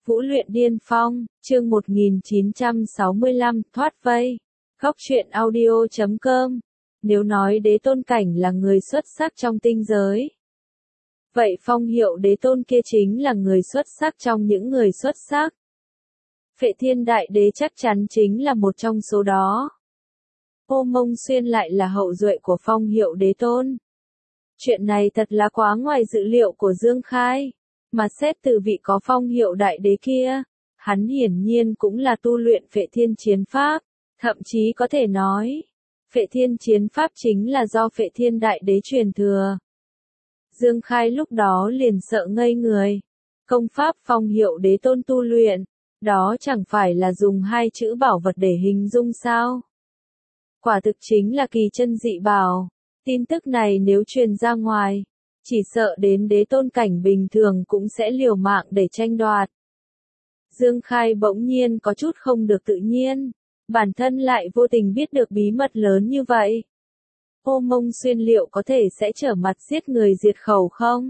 Vũ luyện điên phong, chương 1965, thoát vây. Góc truyện audio.com. Nếu nói đế tôn cảnh là người xuất sắc trong tinh giới, vậy phong hiệu đế tôn kia chính là người xuất sắc trong những người xuất sắc. Phệ Thiên Đại Đế chắc chắn chính là một trong số đó. Ô Mông Xuyên lại là hậu duệ của phong hiệu đế tôn. Chuyện này thật là quá ngoài dự liệu của Dương Khai. Mà xét từ vị có phong hiệu đại đế kia, hắn hiển nhiên cũng là tu luyện Phệ Thiên Chiến Pháp, thậm chí có thể nói, Phệ Thiên Chiến Pháp chính là do Phệ Thiên Đại Đế truyền thừa. Dương Khai lúc đó liền sợ ngây người, công pháp phong hiệu đế tôn tu luyện, đó chẳng phải là dùng hai chữ bảo vật để hình dung sao? Quả thực chính là kỳ chân dị bảo, tin tức này nếu truyền ra ngoài, chỉ sợ đến đế tôn cảnh bình thường cũng sẽ liều mạng để tranh đoạt. Dương Khai bỗng nhiên có chút không được tự nhiên, bản thân lại vô tình biết được bí mật lớn như vậy. Ô Mông Xuyên liệu có thể sẽ trở mặt giết người diệt khẩu không?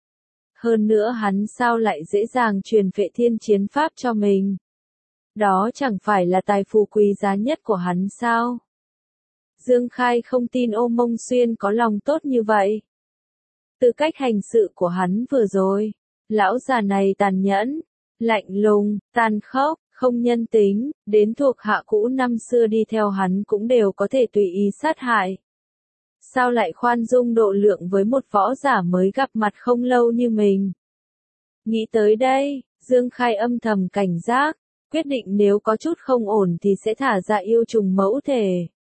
Hơn nữa hắn sao lại dễ dàng truyền Phệ Thiên Chiến Pháp cho mình? Đó chẳng phải là tài phú quý giá nhất của hắn sao? Dương Khai không tin Ô Mông Xuyên có lòng tốt như vậy. Từ cách hành sự của hắn vừa rồi, lão già này tàn nhẫn, lạnh lùng, tàn khốc, không nhân tính, đến thuộc hạ cũ năm xưa đi theo hắn cũng đều có thể tùy ý sát hại. Sao lại khoan dung độ lượng với một võ giả mới gặp mặt không lâu như mình? Nghĩ tới đây, Dương Khai âm thầm cảnh giác, quyết định nếu có chút không ổn thì sẽ thả ra yêu trùng mẫu thể.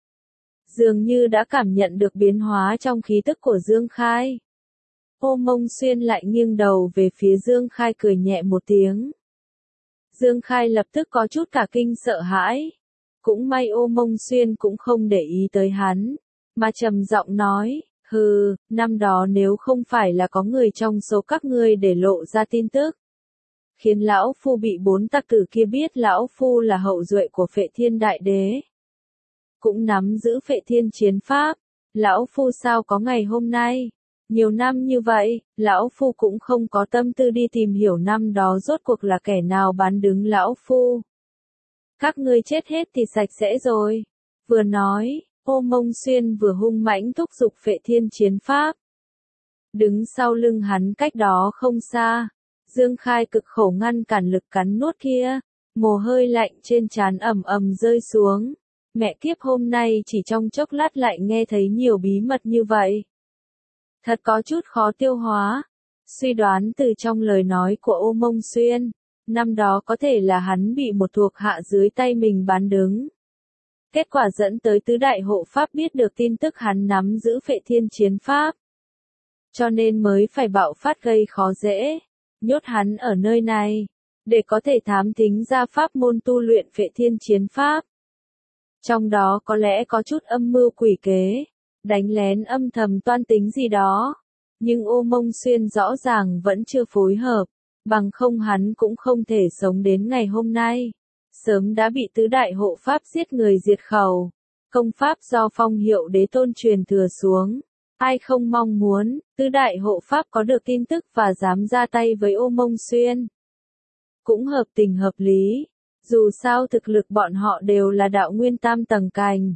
Dường như đã cảm nhận được biến hóa trong khí tức của Dương Khai. Ô Mông Xuyên lại nghiêng đầu về phía Dương Khai cười nhẹ một tiếng. Dương Khai lập tức có chút cả kinh sợ hãi. Cũng may Ô Mông Xuyên cũng không để ý tới hắn, mà trầm giọng nói, hừ, năm đó nếu không phải là có người trong số các ngươi để lộ ra tin tức, khiến lão phu bị 4 tặc tử kia biết lão phu là hậu duệ của Phệ Thiên Đại Đế, cũng nắm giữ Phệ Thiên Chiến Pháp, lão phu sao có ngày hôm nay? Nhiều năm như vậy, lão phu cũng không có tâm tư đi tìm hiểu năm đó rốt cuộc là kẻ nào bán đứng lão phu. Các ngươi chết hết thì sạch sẽ rồi. Vừa nói, Ô Mông Xuyên vừa hung mãnh thúc giục Phệ Thiên Chiến Pháp. Đứng sau lưng hắn cách đó không xa, Dương Khai cực khổ ngăn cản lực cắn nuốt kia, mồ hôi lạnh trên trán ầm ầm rơi xuống. Mẹ kiếp, hôm nay chỉ trong chốc lát lại nghe thấy nhiều bí mật như vậy. Thật có chút khó tiêu hóa. Suy đoán từ trong lời nói của Ô Mông Xuyên, năm đó có thể là hắn bị một thuộc hạ dưới tay mình bán đứng. Kết quả dẫn tới tứ đại hộ pháp biết được tin tức hắn nắm giữ Phệ Thiên Chiến Pháp, cho nên mới phải bạo phát gây khó dễ, nhốt hắn ở nơi này, để có thể thám thính ra pháp môn tu luyện Phệ Thiên Chiến Pháp. Trong đó có lẽ có chút âm mưu quỷ kế, đánh lén âm thầm toan tính gì đó, nhưng Ô Mông Xuyên rõ ràng vẫn chưa phối hợp, bằng không hắn cũng không thể sống đến ngày hôm nay, sớm đã bị tứ đại hộ pháp giết người diệt khẩu. Công pháp do phong hiệu đế tôn truyền thừa xuống, ai không mong muốn tứ đại hộ pháp có được tin tức và dám ra tay với Ô Mông Xuyên. Cũng hợp tình hợp lý, dù sao thực lực bọn họ đều là đạo nguyên tam tầng cảnh.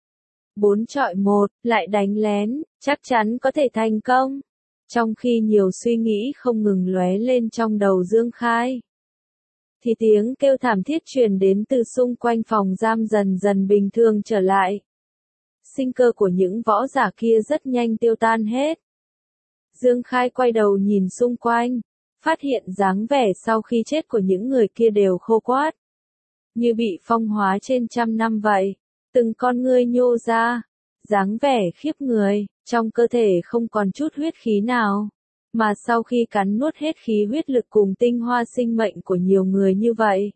4 chọi 1, lại đánh lén, chắc chắn có thể thành công. Trong khi nhiều suy nghĩ không ngừng lóe lên trong đầu Dương Khai, thì tiếng kêu thảm thiết truyền đến từ xung quanh phòng giam dần dần bình thường trở lại. Sinh cơ của những võ giả kia rất nhanh tiêu tan hết. Dương Khai quay đầu nhìn xung quanh, phát hiện dáng vẻ sau khi chết của những người kia đều khô quắt, như bị phong hóa trên trăm năm vậy. Từng con ngươi nhô ra, dáng vẻ khiếp người, trong cơ thể không còn chút huyết khí nào, mà sau khi cắn nuốt hết khí huyết lực cùng tinh hoa sinh mệnh của nhiều người như vậy,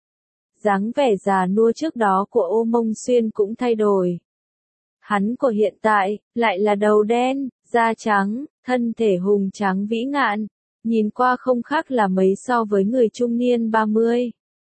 dáng vẻ già nua trước đó của Ô Mông Xuyên cũng thay đổi. Hắn của hiện tại, lại là đầu đen, da trắng, thân thể hùng tráng vĩ ngạn, nhìn qua không khác là mấy so với người trung niên 30,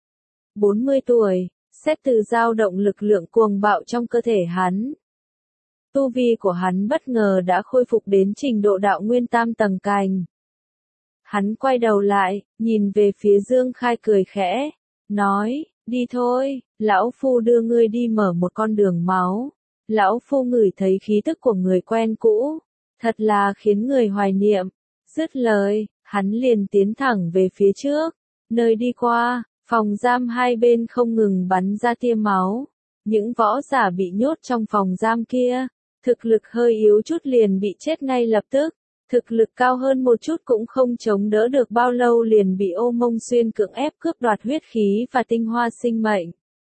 40 tuổi. Xét từ dao động lực lượng cuồng bạo trong cơ thể hắn, tu vi của hắn bất ngờ đã khôi phục đến trình độ đạo nguyên tam tầng cảnh. Hắn quay đầu lại, nhìn về phía Dương Khai cười khẽ, nói, đi thôi, lão phu đưa ngươi đi mở một con đường máu. Lão phu ngửi thấy khí tức của người quen cũ, thật là khiến người hoài niệm. Dứt lời, hắn liền tiến thẳng về phía trước, nơi đi qua, phòng giam hai bên không ngừng bắn ra tia máu. Những võ giả bị nhốt trong phòng giam kia, thực lực hơi yếu chút liền bị chết ngay lập tức, thực lực cao hơn một chút cũng không chống đỡ được bao lâu liền bị Ô Mông Xuyên cưỡng ép cướp đoạt huyết khí và tinh hoa sinh mệnh.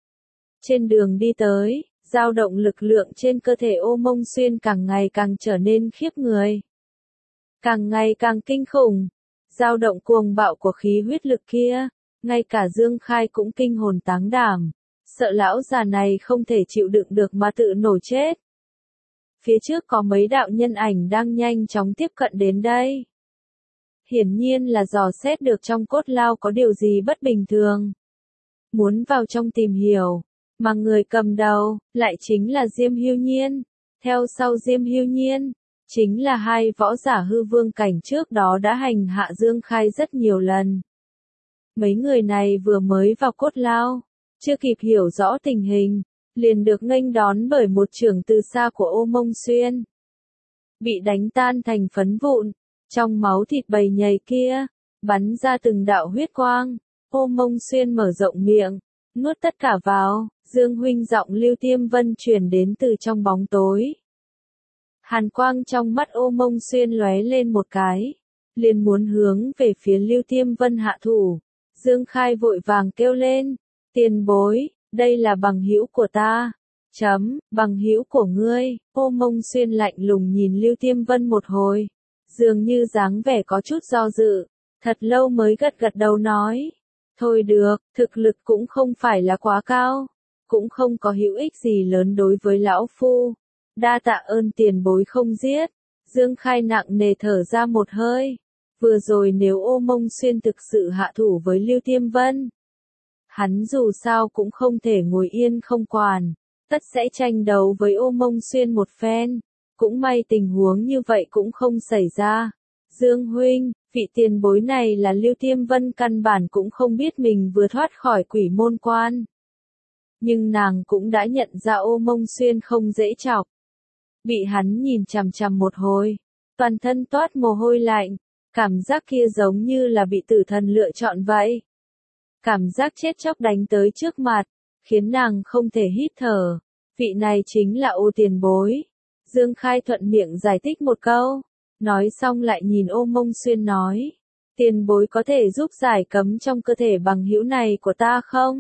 Trên đường đi tới, dao động lực lượng trên cơ thể Ô Mông Xuyên càng ngày càng trở nên khiếp người. Càng ngày càng kinh khủng, dao động cuồng bạo của khí huyết lực kia, ngay cả Dương Khai cũng kinh hồn táng đảm, sợ lão già này không thể chịu đựng được mà tự nổ chết. Phía trước có mấy đạo nhân ảnh đang nhanh chóng tiếp cận đến đây. Hiển nhiên là dò xét được trong cốt lao có điều gì bất bình thường. Muốn vào trong tìm hiểu, mà người cầm đầu, lại chính là Diêm Hưu Nhiên. Theo sau Diêm Hưu Nhiên, chính là hai võ giả hư vương cảnh trước đó đã hành hạ Dương Khai rất nhiều lần. Mấy người này vừa mới vào cốt lao, chưa kịp hiểu rõ tình hình, liền được nghênh đón bởi một chưởng từ xa của Ô Mông Xuyên. Bị đánh tan thành phấn vụn, trong máu thịt bầy nhầy kia, bắn ra từng đạo huyết quang. Ô Mông Xuyên mở rộng miệng, nuốt tất cả vào, Dương huynh giọng Lưu Tiêm Vân truyền đến từ trong bóng tối. Hàn quang trong mắt Ô Mông Xuyên lóe lên một cái, liền muốn hướng về phía Lưu Tiêm Vân hạ thủ. Dương Khai vội vàng kêu lên, tiền bối, đây là bằng hữu của ta. Bằng hữu của ngươi. Ô Mông Xuyên lạnh lùng nhìn Lưu Tiêm Vân một hồi, dường như dáng vẻ có chút do dự, thật lâu mới gật gật đầu nói, thôi được, thực lực cũng không phải là quá cao, cũng không có hữu ích gì lớn đối với lão phu. Đa tạ ơn tiền bối không giết. Dương Khai nặng nề thở ra một hơi. Vừa rồi nếu Ô Mông Xuyên thực sự hạ thủ với Lưu Tiêm Vân, hắn dù sao cũng không thể ngồi yên không quản, tất sẽ tranh đấu với Ô Mông Xuyên một phen. Cũng may tình huống như vậy cũng không xảy ra. Dương huynh, vị tiền bối này là Lưu Tiêm Vân căn bản cũng không biết mình vừa thoát khỏi quỷ môn quan. Nhưng nàng cũng đã nhận ra Ô Mông Xuyên không dễ chọc. Bị hắn nhìn chằm chằm một hồi, toàn thân toát mồ hôi lạnh, cảm giác kia giống như là bị tử thần lựa chọn vậy. Cảm giác chết chóc đánh tới trước mặt, khiến nàng không thể hít thở. Vị này chính là Ô tiền bối. Dương Khai thuận miệng giải thích một câu, nói xong lại nhìn Ô Mông Xuyên nói, tiền bối có thể giúp giải cấm trong cơ thể bằng hữu này của ta không?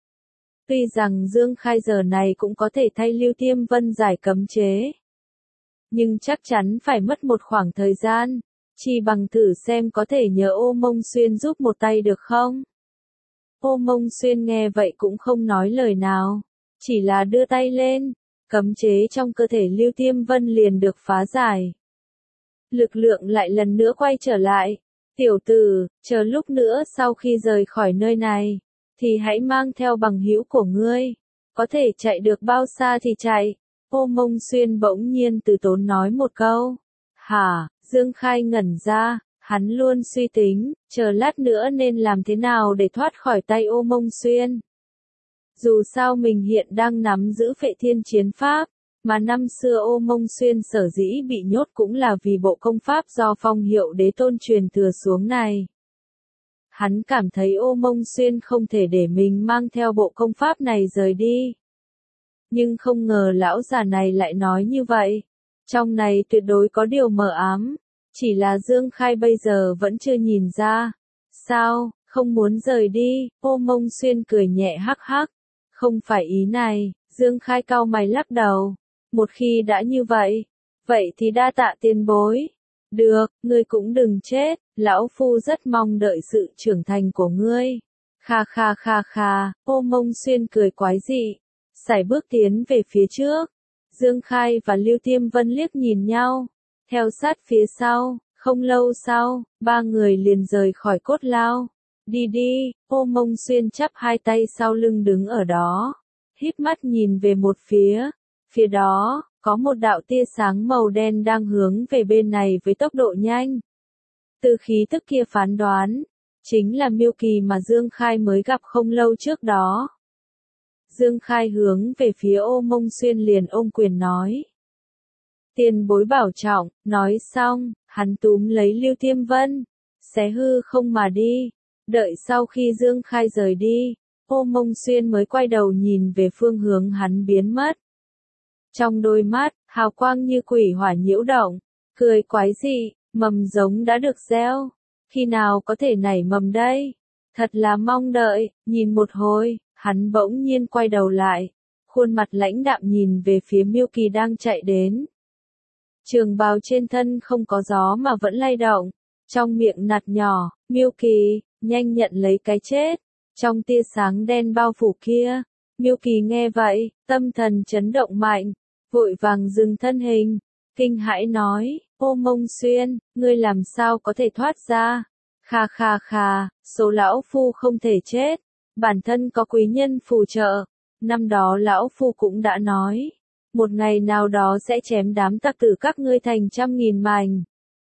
Tuy rằng Dương Khai giờ này cũng có thể thay Lưu Tiêm Vân giải cấm chế, nhưng chắc chắn phải mất một khoảng thời gian, chỉ bằng thử xem có thể nhờ Ô Mông Xuyên giúp một tay được không? Ô Mông Xuyên nghe vậy cũng không nói lời nào, chỉ là đưa tay lên, cấm chế trong cơ thể Lưu Tiêm Vân liền được phá giải. Lực lượng lại lần nữa quay trở lại. Tiểu tử, chờ lúc nữa sau khi rời khỏi nơi này, thì hãy mang theo bằng hữu của ngươi. Có thể chạy được bao xa thì chạy. Ô Mông Xuyên bỗng nhiên từ tốn nói một câu. Hả, Dương Khai ngẩn ra, hắn luôn suy tính, chờ lát nữa nên làm thế nào để thoát khỏi tay Ô Mông Xuyên. Dù sao mình hiện đang nắm giữ Phệ Thiên Chiến Pháp, mà năm xưa Ô Mông Xuyên sở dĩ bị nhốt cũng là vì bộ công pháp do Phong Hiệu Đế Tôn truyền thừa xuống này. Hắn cảm thấy Ô Mông Xuyên không thể để mình mang theo bộ công pháp này rời đi. Nhưng không ngờ lão già này lại nói như vậy. Trong này tuyệt đối có điều mờ ám, chỉ là Dương Khai bây giờ vẫn chưa nhìn ra. Sao, không muốn rời đi? Ô Mông Xuyên cười nhẹ hắc hắc. Không phải ý này. Dương Khai cau mày lắc đầu. Một khi đã như vậy, vậy thì đa tạ tiền bối. Được, ngươi cũng đừng chết, lão phu rất mong đợi sự trưởng thành của ngươi. Kha kha kha kha, Ô Mông Xuyên cười quái dị, sải bước tiến về phía trước. Dương Khai và Lưu Tiêm Vân liếc nhìn nhau, theo sát phía sau, không lâu sau, ba người liền rời khỏi cốt lao. Đi đi, Ô Mông Xuyên chắp hai tay sau lưng đứng ở đó, híp mắt nhìn về một phía. Phía đó, có một đạo tia sáng màu đen đang hướng về bên này với tốc độ nhanh. Từ khí tức kia phán đoán, chính là Miêu Kỳ mà Dương Khai mới gặp không lâu trước đó. Dương Khai hướng về phía Ô Mông Xuyên liền ôm quyền nói. Tiền bối bảo trọng, nói xong, hắn túm lấy Lưu Tiêm Vân, xé hư không mà đi. Đợi sau khi Dương Khai rời đi, Ô Mông Xuyên mới quay đầu nhìn về phương hướng hắn biến mất. Trong đôi mắt, hào quang như quỷ hỏa nhiễu động, cười quái dị, mầm giống đã được gieo. Khi nào có thể nảy mầm đây? Thật là mong đợi, nhìn một hồi, hắn bỗng nhiên quay đầu lại, khuôn mặt lãnh đạm nhìn về phía Miêu Kỳ đang chạy đến. Trường bào trên thân không có gió mà vẫn lay động, trong miệng nạt nhỏ, Miêu Kỳ, nhanh nhận lấy cái chết. Trong tia sáng đen bao phủ kia, Miêu Kỳ nghe vậy, tâm thần chấn động mạnh, vội vàng dừng thân hình, kinh hãi nói, Ô Mông Xuyên, ngươi làm sao có thể thoát ra? Kha kha kha, số lão phu không thể chết, bản thân có quý nhân phù trợ, năm đó lão phu cũng đã nói, một ngày nào đó sẽ chém đám tặc tử các ngươi thành trăm nghìn mảnh.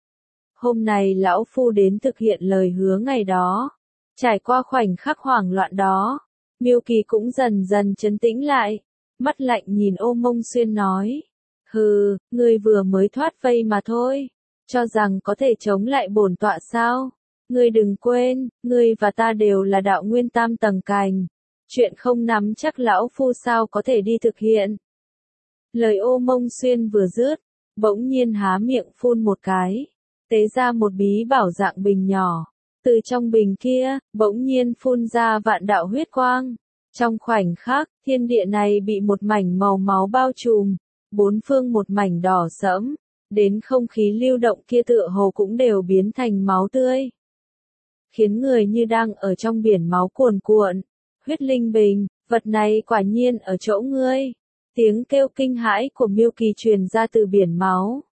Hôm nay lão phu đến thực hiện lời hứa ngày đó. Trải qua khoảnh khắc hoảng loạn đó, Miêu Kỳ cũng dần dần trấn tĩnh lại, mắt lạnh nhìn Ô Mông Xuyên nói, hừ, ngươi vừa mới thoát vây mà thôi, cho rằng có thể chống lại bổn tọa sao? Ngươi đừng quên, ngươi và ta đều là đạo nguyên tam tầng cảnh, chuyện không nắm chắc lão phu sao có thể đi thực hiện. Lời Ô Mông Xuyên vừa dứt, bỗng nhiên há miệng phun một cái, tế ra một bí bảo dạng bình nhỏ. Từ trong bình kia, bỗng nhiên phun ra vạn đạo huyết quang. Trong khoảnh khắc, thiên địa này bị một mảnh màu máu bao trùm, bốn phương một mảnh đỏ sẫm, đến không khí lưu động kia tựa hồ cũng đều biến thành máu tươi. Khiến người như đang ở trong biển máu cuồn cuộn. Huyết linh bình, vật này quả nhiên ở chỗ ngươi. Tiếng kêu kinh hãi của Miêu Kỳ truyền ra từ biển máu.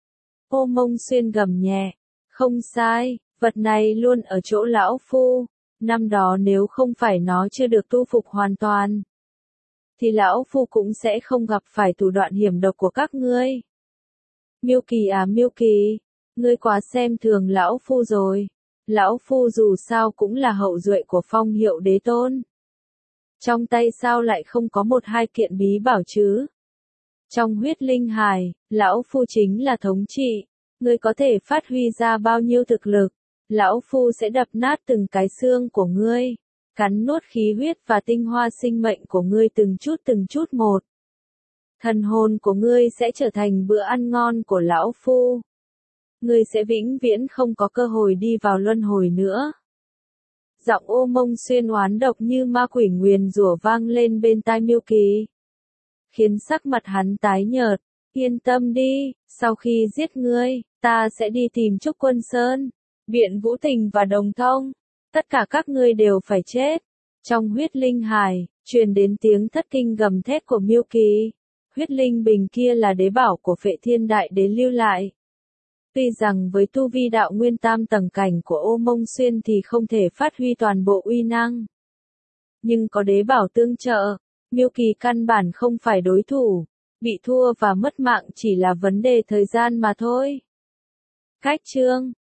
Ô Mông Xuyên gầm nhẹ, không sai. Vật này luôn ở chỗ lão phu, năm đó nếu không phải nó chưa được tu phục hoàn toàn, thì lão phu cũng sẽ không gặp phải thủ đoạn hiểm độc của các ngươi. Miêu Kỳ à Miêu Kỳ, ngươi quá xem thường lão phu rồi, lão phu dù sao cũng là hậu duệ của Phong Hiệu Đế Tôn. Trong tay sao lại không có một hai kiện bí bảo chứ? Trong huyết linh hài, lão phu chính là thống trị, ngươi có thể phát huy ra bao nhiêu thực lực? Lão phu sẽ đập nát từng cái xương của ngươi, cắn nuốt khí huyết và tinh hoa sinh mệnh của ngươi từng chút một. Thần hồn của ngươi sẽ trở thành bữa ăn ngon của lão phu. Ngươi sẽ vĩnh viễn không có cơ hội đi vào luân hồi nữa. Giọng Ô Mông Xuyên oán độc như ma quỷ nguyền rủa vang lên bên tai Miêu Kỳ, khiến sắc mặt hắn tái nhợt. Yên tâm đi, sau khi giết ngươi, ta sẽ đi tìm Trúc Quân Sơn, Biện Vũ Tình và Đồng Thông, tất cả các ngươi đều phải chết. Trong huyết linh hài, truyền đến tiếng thất kinh gầm thét của Miêu Kỳ. Huyết linh bình kia là đế bảo của Phệ Thiên Đại Đế lưu lại. Tuy rằng với tu vi đạo nguyên tam tầng cảnh của Ô Mông Xuyên thì không thể phát huy toàn bộ uy năng, nhưng có đế bảo tương trợ, Miêu Kỳ căn bản không phải đối thủ, bị thua và mất mạng chỉ là vấn đề thời gian mà thôi. Cách chương